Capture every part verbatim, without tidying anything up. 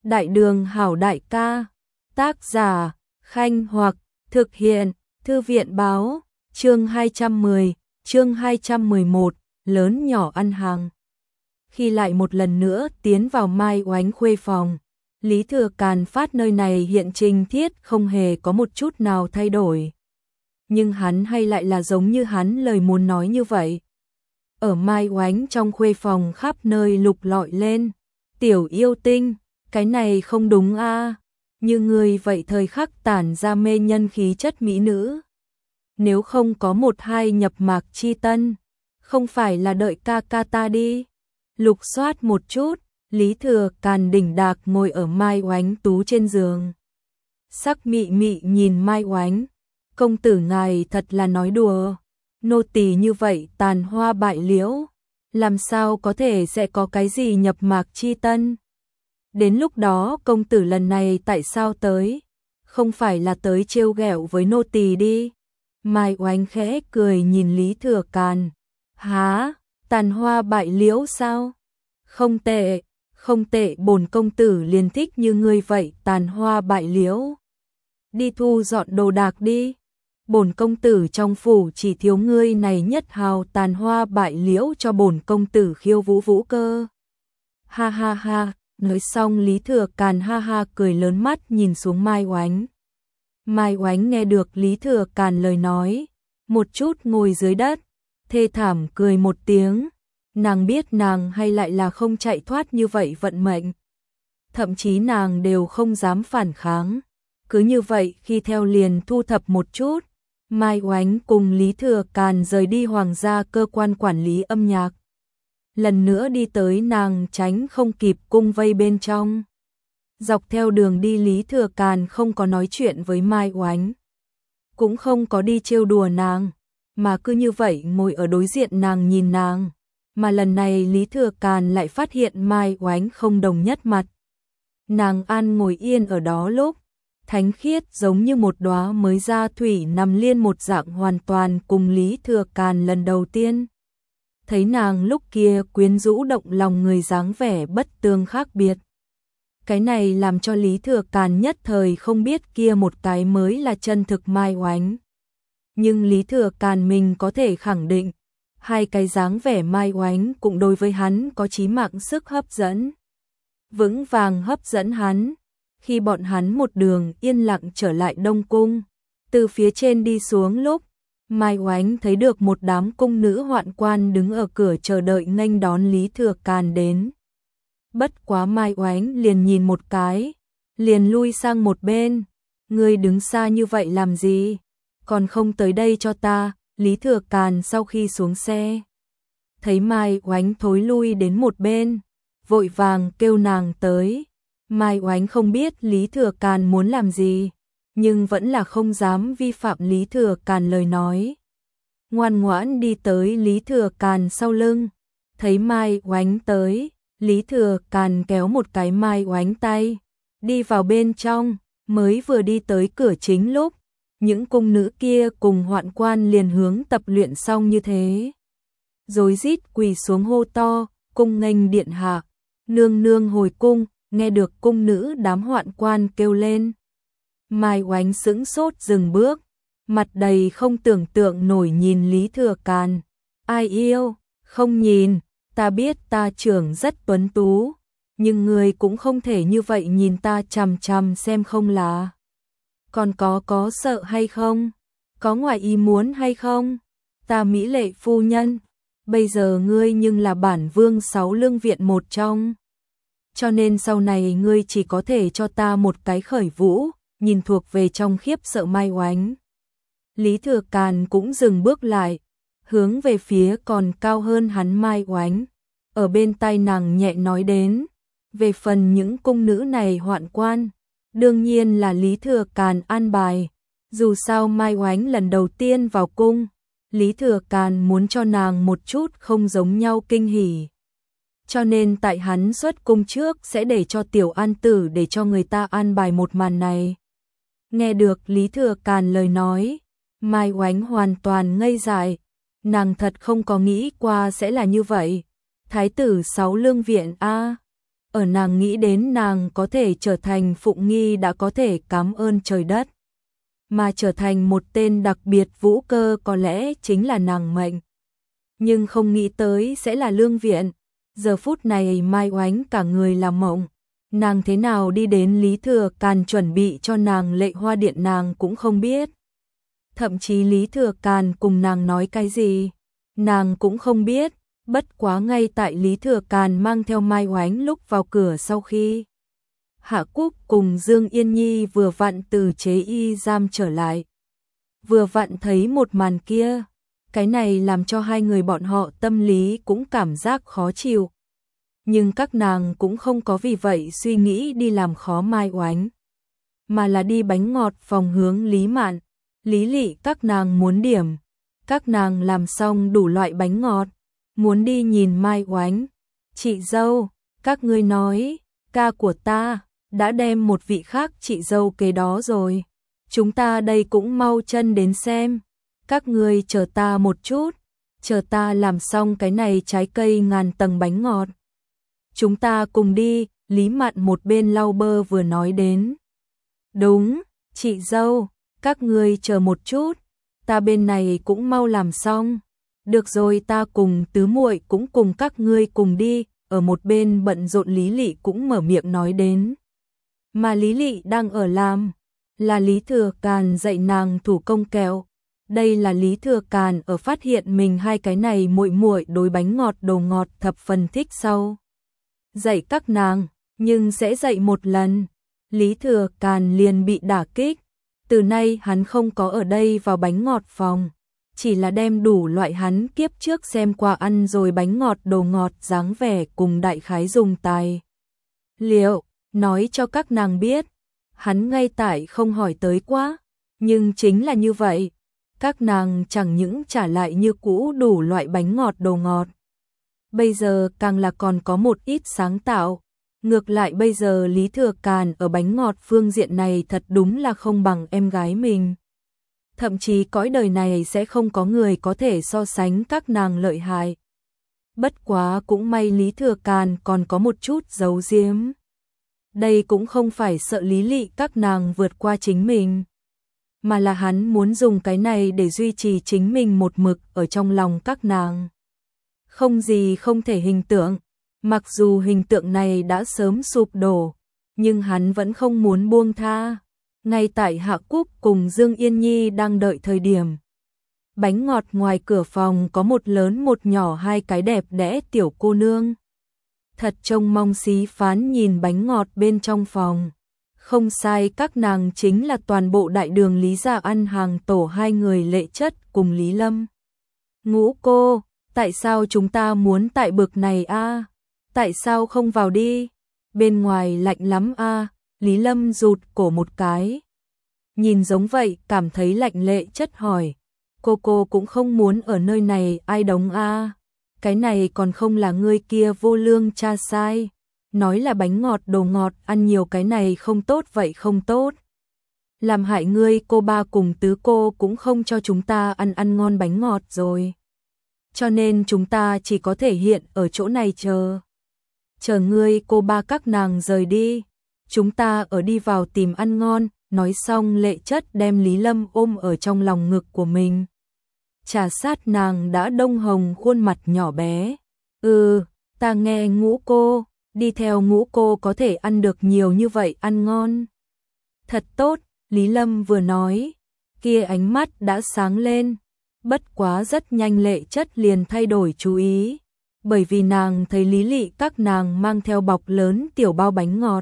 Đại đường hảo đại ca, tác giả, Khanh Hoặc, thực hiện, Thư viện báo, chương hai trăm mười, chương hai trăm mười một, lớn nhỏ ăn hàng. Khi lại một lần nữa tiến vào Mai Oánh khuê phòng, Lý Thừa Càn phát nơi này hiện trình thiết không hề có một chút nào thay đổi. Nhưng hắn hay lại là giống như hắn lời muốn nói như vậy. Ở Mai Oánh trong khuê phòng khắp nơi lục lọi lên, tiểu yêu tinh, cái này không đúng a, à. Như người vậy thời khắc tản ra mê nhân khí chất mỹ nữ. Nếu không có một hai nhập mạc chi tân, không phải là đợi ca ca ta đi. Lục soát một chút, Lý Thừa Càn đỉnh đạc ngồi ở Mai Oánh tú trên giường. Sắc mị mị nhìn Mai Oánh, công tử ngài thật là nói đùa, nô tỳ như vậy tàn hoa bại liễu, làm sao có thể sẽ có cái gì nhập mạc chi tân. Đến lúc đó công tử lần này tại sao tới, không phải là tới trêu ghẹo với nô tỳ đi. Mai Oánh khẽ cười nhìn Lý Thừa Càn, há, tàn hoa bại liễu sao? Không tệ, không tệ, bổn công tử liền thích như ngươi vậy tàn hoa bại liễu. Đi thu dọn đồ đạc đi, bổn công tử trong phủ chỉ thiếu ngươi này nhất hào tàn hoa bại liễu cho bổn công tử khiêu vũ vũ cơ. Ha ha ha, nói xong Lý Thừa Càn ha ha cười lớn mắt nhìn xuống Mai Oánh. Mai Oánh nghe được Lý Thừa Càn lời nói, một chút ngồi dưới đất, thê thảm cười một tiếng. Nàng biết nàng hay lại là không chạy thoát như vậy vận mệnh. Thậm chí nàng đều không dám phản kháng. Cứ như vậy khi theo liền thu thập một chút, Mai Oánh cùng Lý Thừa Càn rời đi hoàng gia cơ quan quản lý âm nhạc. Lần nữa đi tới nàng tránh không kịp cung vây bên trong. Dọc theo đường đi Lý Thừa Càn không có nói chuyện với Mai Oánh, cũng không có đi trêu đùa nàng, mà cứ như vậy ngồi ở đối diện nàng nhìn nàng. Mà lần này Lý Thừa Càn lại phát hiện Mai Oánh không đồng nhất mặt. Nàng an ngồi yên ở đó lúc, thánh khiết giống như một đóa mới ra thủy nằm liên một dạng hoàn toàn cùng Lý Thừa Càn lần đầu tiên. Thấy nàng lúc kia quyến rũ động lòng người dáng vẻ bất tương khác biệt. Cái này làm cho Lý Thừa Càn nhất thời không biết kia một cái mới là chân thực Mai Oánh. Nhưng Lý Thừa Càn mình có thể khẳng định, hai cái dáng vẻ Mai Oánh cũng đối với hắn có chí mạng sức hấp dẫn. Vững vàng hấp dẫn hắn. Khi bọn hắn một đường yên lặng trở lại Đông Cung, từ phía trên đi xuống lúc, Mai Oánh thấy được một đám cung nữ hoạn quan đứng ở cửa chờ đợi nghênh đón Lý Thừa Càn đến. Bất quá Mai Oánh liền nhìn một cái, liền lui sang một bên. Ngươi đứng xa như vậy làm gì? Còn không tới đây cho ta. Lý Thừa Càn sau khi xuống xe, thấy Mai Oánh thối lui đến một bên, vội vàng kêu nàng tới. Mai Oánh không biết Lý Thừa Càn muốn làm gì, nhưng vẫn là không dám vi phạm Lý Thừa Càn lời nói. Ngoan ngoãn đi tới Lý Thừa Càn sau lưng, thấy Mai Oánh tới, Lý Thừa Càn kéo một cái Mai Oánh tay, đi vào bên trong, mới vừa đi tới cửa chính lúc, những cung nữ kia cùng hoạn quan liền hướng tập luyện xong như thế. Rồi rít quỳ xuống hô to, cung nghênh điện hạ, nương nương hồi cung. Nghe được cung nữ đám hoạn quan kêu lên, Mai Oánh sững sốt dừng bước, mặt đầy không tưởng tượng nổi nhìn Lý Thừa Càn. Ai yêu, không nhìn, ta biết ta trưởng rất tuấn tú, nhưng người cũng không thể như vậy nhìn ta chằm chằm xem không là. Còn có có sợ hay không? Có ngoài ý muốn hay không? Ta mỹ lệ phu nhân, bây giờ ngươi nhưng là bản vương sáu lương viện một trong. Cho nên sau này ngươi chỉ có thể cho ta một cái khởi vũ, nhìn thuộc về trong khiếp sợ Mai Oánh. Lý Thừa Càn cũng dừng bước lại, hướng về phía còn cao hơn hắn Mai Oánh. Ở bên tai nàng nhẹ nói đến, về phần những cung nữ này hoạn quan, đương nhiên là Lý Thừa Càn an bài. Dù sao Mai Oánh lần đầu tiên vào cung, Lý Thừa Càn muốn cho nàng một chút không giống nhau kinh hỉ. Cho nên tại hắn xuất cung trước sẽ để cho tiểu an tử để cho người ta an bài một màn này. Nghe được Lý Thừa Càn lời nói, Mai Oánh hoàn toàn ngây dại, nàng thật không có nghĩ qua sẽ là như vậy. Thái tử sáu lương viện a, ở nàng nghĩ đến nàng có thể trở thành Phụng Nghi đã có thể cảm ơn trời đất. Mà trở thành một tên đặc biệt vũ cơ có lẽ chính là nàng mệnh. Nhưng không nghĩ tới sẽ là Lương Viện. Giờ phút này Mai Oánh cả người là mộng. Nàng thế nào đi đến Lý Thừa Càn chuẩn bị cho nàng Lệ Hoa Điện nàng cũng không biết. Thậm chí Lý Thừa Càn cùng nàng nói cái gì, nàng cũng không biết. Bất quá ngay tại Lý Thừa Càn mang theo Mai Oánh lúc vào cửa sau khi Hạ Cúc cùng Dương Yên Nhi vừa vặn từ chế y giam trở lại. Vừa vặn thấy một màn kia, cái này làm cho hai người bọn họ tâm lý cũng cảm giác khó chịu. Nhưng các nàng cũng không có vì vậy suy nghĩ đi làm khó Mai Oánh, mà là đi bánh ngọt phòng hướng Lý Mạn, Lý Lị các nàng muốn điểm. Các nàng làm xong đủ loại bánh ngọt, muốn đi nhìn Mai Oánh. Chị dâu, các ngươi nói, ca của ta đã đem một vị khác chị dâu kế đó rồi. Chúng ta đây cũng mau chân đến xem. Các ngươi chờ ta một chút, chờ ta làm xong cái này trái cây ngàn tầng bánh ngọt. Chúng ta cùng đi, Lý Mạn một bên lau bơ vừa nói đến. Đúng, chị dâu, các ngươi chờ một chút, ta bên này cũng mau làm xong. Được rồi, ta cùng tứ muội cũng cùng các ngươi cùng đi. Ở một bên bận rộn Lý Lị cũng mở miệng nói đến. Mà Lý Lị đang ở làm, là Lý Thừa Càn dạy nàng thủ công kẹo. Đây là Lý Thừa Càn ở phát hiện mình hai cái này muội muội đối bánh ngọt đồ ngọt thập phần thích sau. Dạy các nàng, nhưng sẽ dạy một lần, Lý Thừa Càn liền bị đả kích. Từ nay hắn không có ở đây vào bánh ngọt phòng, chỉ là đem đủ loại hắn kiếp trước xem qua ăn rồi bánh ngọt đồ ngọt dáng vẻ cùng đại khái dùng tài liệu, nói cho các nàng biết. Hắn ngay tại không hỏi tới quá, nhưng chính là như vậy. Các nàng chẳng những trả lại như cũ đủ loại bánh ngọt đồ ngọt. Bây giờ càng là còn có một ít sáng tạo. Ngược lại bây giờ Lý Thừa Càn ở bánh ngọt phương diện này thật đúng là không bằng em gái mình. Thậm chí cõi đời này sẽ không có người có thể so sánh các nàng lợi hại. Bất quá cũng may Lý Thừa Càn còn có một chút giấu giếm. Đây cũng không phải sợ Lý Lị các nàng vượt qua chính mình, mà là hắn muốn dùng cái này để duy trì chính mình một mực ở trong lòng các nàng. Không gì không thể hình tượng, mặc dù hình tượng này đã sớm sụp đổ, nhưng hắn vẫn không muốn buông tha. Ngay tại Hạ Cúc cùng Dương Yên Nhi đang đợi thời điểm, bánh ngọt ngoài cửa phòng có một lớn một nhỏ hai cái đẹp đẽ tiểu cô nương. Thật trông mong xí phán nhìn bánh ngọt bên trong phòng. Không sai, các nàng chính là toàn bộ đại đường Lý gia ăn hàng tổ hai người Lệ Chất cùng Lý Lâm. Ngũ cô, tại sao chúng ta muốn tại bực này a? Tại sao không vào đi? Bên ngoài lạnh lắm a. Lý Lâm rụt cổ một cái. Nhìn giống vậy, cảm thấy lạnh. Lệ Chất hỏi, cô cô cũng không muốn ở nơi này ai đóng a? Cái này còn không là ngươi kia vô lương cha sai. Nói là bánh ngọt đồ ngọt, ăn nhiều cái này không tốt vậy không tốt. Làm hại ngươi cô ba cùng tứ cô cũng không cho chúng ta ăn ăn ngon bánh ngọt rồi. Cho nên chúng ta chỉ có thể hiện ở chỗ này chờ. Chờ ngươi cô ba các nàng rời đi. Chúng ta ở đi vào tìm ăn ngon. Nói xong Lệ Chất đem Lý Lâm ôm ở trong lòng ngực của mình. Trà sát nàng đã đông hồng khuôn mặt nhỏ bé. Ừ, ta nghe Ngũ cô. Đi theo Ngũ cô có thể ăn được nhiều như vậy ăn ngon. Thật tốt, Lý Lâm vừa nói, kia ánh mắt đã sáng lên. Bất quá rất nhanh Lệ Chất liền thay đổi chú ý, bởi vì nàng thấy Lý Lị các nàng mang theo bọc lớn tiểu bao bánh ngọt.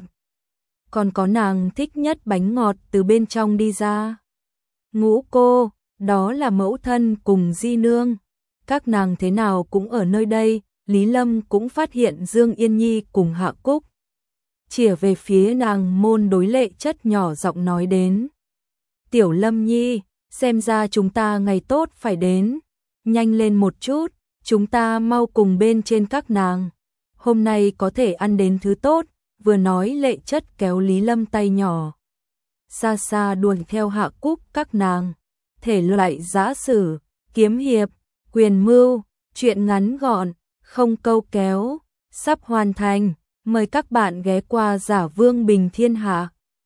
Còn có nàng thích nhất bánh ngọt từ bên trong đi ra. Ngũ cô, đó là mẫu thân cùng di nương. Các nàng thế nào cũng ở nơi đây. Lý Lâm cũng phát hiện Dương Yên Nhi cùng Hạ Cúc. Chìa về phía nàng môn đối Lệ Chất nhỏ giọng nói đến. Tiểu Lâm Nhi, xem ra chúng ta ngày tốt phải đến. Nhanh lên một chút, chúng ta mau cùng bên trên các nàng. Hôm nay có thể ăn đến thứ tốt. Vừa nói Lệ Chất kéo Lý Lâm tay nhỏ. Xa xa đuổi theo Hạ Cúc các nàng. Thể loại giã sử, kiếm hiệp, quyền mưu, chuyện ngắn gọn. Không câu kéo, sắp hoàn thành, Mời các bạn ghé qua Giả Vương Bình Thiên Hạ.